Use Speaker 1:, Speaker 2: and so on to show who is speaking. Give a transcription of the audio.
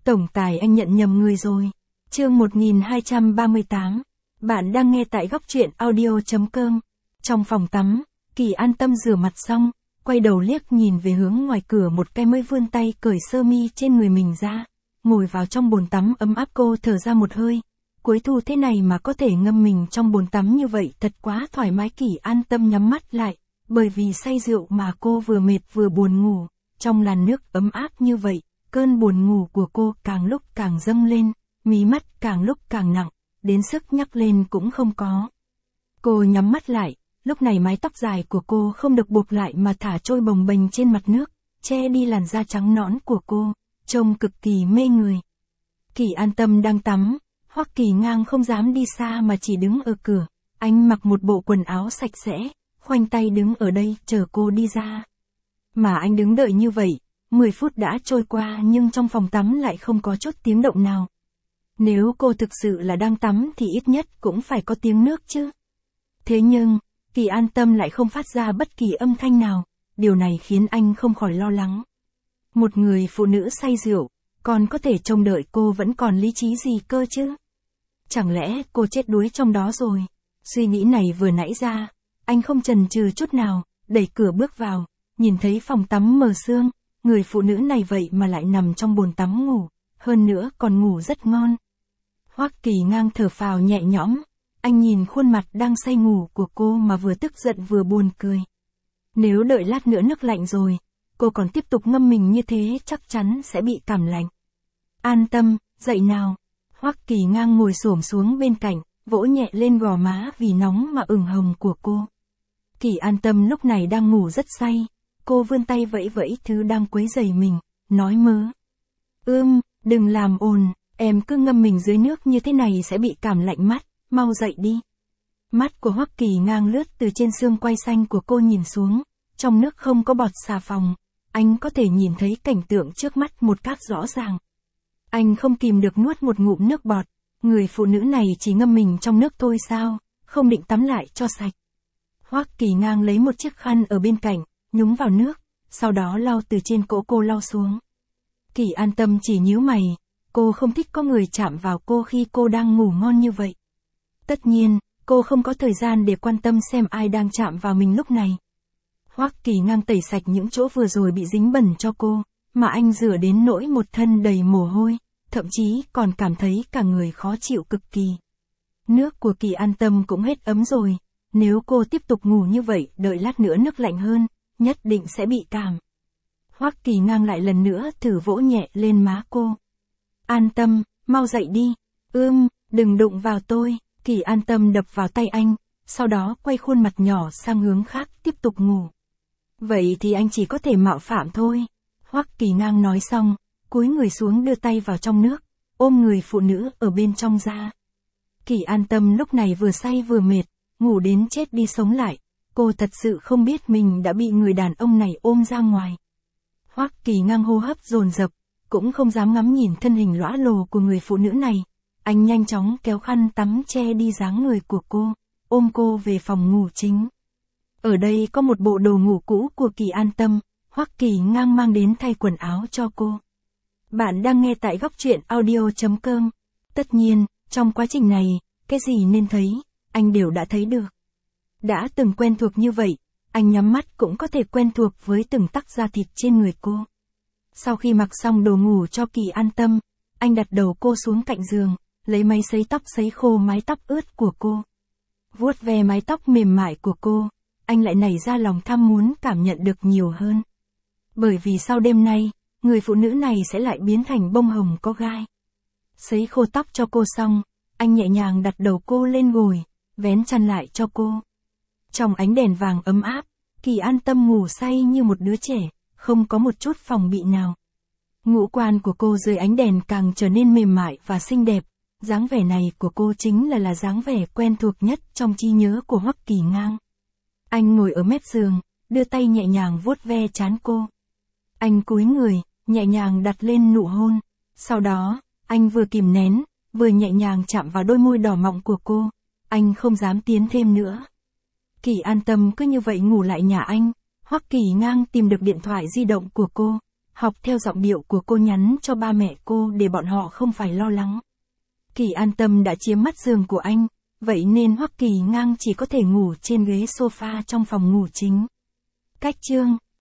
Speaker 1: Tổng tài anh nhận nhầm người rồi. Chương 1238. Bạn đang nghe tại góc truyện audio.com. Trong phòng tắm, Kỳ an tâm rửa mặt xong, quay đầu liếc nhìn về hướng ngoài cửa một cái mới vươn tay cởi sơ mi trên người mình ra. Ngồi vào trong bồn tắm ấm áp cô thở ra một hơi. Cuối thu thế này mà có thể ngâm mình trong bồn tắm như vậy thật quá thoải mái. Kỳ an tâm nhắm mắt lại, bởi vì say rượu mà cô vừa mệt vừa buồn ngủ. Trong làn nước ấm áp như vậy, cơn buồn ngủ của cô càng lúc càng dâng lên, mí mắt càng lúc càng nặng, đến sức nhắc lên cũng không có. Cô nhắm mắt lại, lúc này mái tóc dài của cô không được buộc lại mà thả trôi bồng bềnh trên mặt nước, che đi làn da trắng nõn của cô, trông cực kỳ mê người. Kỳ an tâm đang tắm, Hoắc Kỳ Ngang không dám đi xa mà chỉ đứng ở cửa, anh mặc một bộ quần áo sạch sẽ, khoanh tay đứng ở đây chờ cô đi ra. Mà anh đứng đợi như vậy, 10 phút đã trôi qua nhưng trong phòng tắm lại không có chút tiếng động nào. Nếu cô thực sự là đang tắm thì ít nhất cũng phải có tiếng nước chứ. Thế nhưng, Kỳ an tâm lại không phát ra bất kỳ âm thanh nào, điều này khiến anh không khỏi lo lắng. Một người phụ nữ say rượu, còn có thể trông đợi cô vẫn còn lý trí gì cơ chứ? Chẳng lẽ cô chết đuối trong đó rồi? Suy nghĩ này vừa nãy ra, anh không chần chừ chút nào, đẩy cửa bước vào, nhìn thấy phòng tắm mờ sương, người phụ nữ này vậy mà lại nằm trong bồn tắm ngủ, hơn nữa còn ngủ rất ngon. Hoắc Kỳ Ngang thở phào nhẹ nhõm, anh nhìn khuôn mặt đang say ngủ của cô mà vừa tức giận vừa buồn cười. Nếu đợi lát nữa nước lạnh rồi, cô còn tiếp tục ngâm mình như thế chắc chắn sẽ bị cảm lạnh. An tâm, dậy nào. Hoắc Kỳ Ngang ngồi xổm xuống bên cạnh, vỗ nhẹ lên gò má vì nóng mà ửng hồng của cô. Kỳ an tâm lúc này đang ngủ rất say, cô vươn tay vẫy vẫy thứ đang quấy rầy mình, nói mớ. Đừng làm ồn, em cứ ngâm mình dưới nước như thế này sẽ bị cảm lạnh mắt, mau dậy đi. Mắt của Hoắc Kỳ Ngang lướt từ trên xương quai xanh của cô nhìn xuống, trong nước không có bọt xà phòng, anh có thể nhìn thấy cảnh tượng trước mắt một cách rõ ràng. Anh không kìm được nuốt một ngụm nước bọt, người phụ nữ này chỉ ngâm mình trong nước thôi sao, không định tắm lại cho sạch. Hoắc Kỳ Ngang lấy một chiếc khăn ở bên cạnh, nhúng vào nước, sau đó lau từ trên cổ cô lau xuống. Kỳ an tâm chỉ nhíu mày, cô không thích có người chạm vào cô khi cô đang ngủ ngon như vậy. Tất nhiên, cô không có thời gian để quan tâm xem ai đang chạm vào mình lúc này. Hoắc Kỳ Ngang tẩy sạch những chỗ vừa rồi bị dính bẩn cho cô, mà anh rửa đến nỗi một thân đầy mồ hôi, thậm chí còn cảm thấy cả người khó chịu cực kỳ. Nước của Kỳ an tâm cũng hết ấm rồi, nếu cô tiếp tục ngủ như vậy đợi lát nữa nước lạnh hơn, nhất định sẽ bị cảm. Hoắc Kỳ Ngang lại lần nữa thử vỗ nhẹ lên má cô. An tâm, mau dậy đi. Đừng đụng vào tôi. Kỳ an tâm đập vào tay anh, sau đó quay khuôn mặt nhỏ sang hướng khác tiếp tục ngủ. Vậy thì anh chỉ có thể mạo phạm thôi. Hoắc Kỳ Ngang nói xong, cúi người xuống đưa tay vào trong nước, ôm người phụ nữ ở bên trong ra. Kỳ an tâm lúc này vừa say vừa mệt, ngủ đến chết đi sống lại, cô thật sự không biết mình đã bị người đàn ông này ôm ra ngoài. Hoắc Kỳ Ngang hô hấp dồn dập, cũng không dám ngắm nhìn thân hình lõa lồ của người phụ nữ này, anh nhanh chóng kéo khăn tắm che đi dáng người của cô, ôm cô về phòng ngủ chính. Ở đây có một bộ đồ ngủ cũ của Kỳ an tâm, Hoắc Kỳ Ngang mang đến thay quần áo cho cô. Bạn đang nghe tại góc truyện audio.com. Tất nhiên, trong quá trình này, cái gì nên thấy, anh đều đã thấy được. Đã từng quen thuộc như vậy, anh nhắm mắt cũng có thể quen thuộc với từng tấc da thịt trên người cô. Sau khi mặc xong đồ ngủ cho Kỳ an tâm, anh đặt đầu cô xuống cạnh giường, lấy máy sấy tóc sấy khô mái tóc ướt của cô. Vuốt ve mái tóc mềm mại của cô, anh lại nảy ra lòng tham muốn cảm nhận được nhiều hơn. Bởi vì sau đêm nay, người phụ nữ này sẽ lại biến thành bông hồng có gai. Sấy khô tóc cho cô xong, anh nhẹ nhàng đặt đầu cô lên gối, vén chăn lại cho cô. Trong ánh đèn vàng ấm áp, Kỳ an tâm ngủ say như một đứa trẻ, không có một chút phòng bị nào. Ngũ quan của cô dưới ánh đèn càng trở nên mềm mại và xinh đẹp, dáng vẻ này của cô chính là dáng vẻ quen thuộc nhất trong trí nhớ của Hoắc Kỳ Ngang. Anh ngồi ở mép giường, đưa tay nhẹ nhàng vuốt ve trán cô. Anh cúi người, nhẹ nhàng đặt lên nụ hôn, sau đó, anh vừa kìm nén, vừa nhẹ nhàng chạm vào đôi môi đỏ mọng của cô, anh không dám tiến thêm nữa. Kỳ an tâm cứ như vậy ngủ lại nhà anh, Hoắc Kỳ Ngang tìm được điện thoại di động của cô, Học theo giọng điệu của cô nhắn cho ba mẹ cô để bọn họ không phải lo lắng. Kỳ an tâm đã chiếm mắt giường của anh, vậy nên Hoắc Kỳ Ngang chỉ có thể ngủ trên ghế sofa trong phòng ngủ chính. Cách chương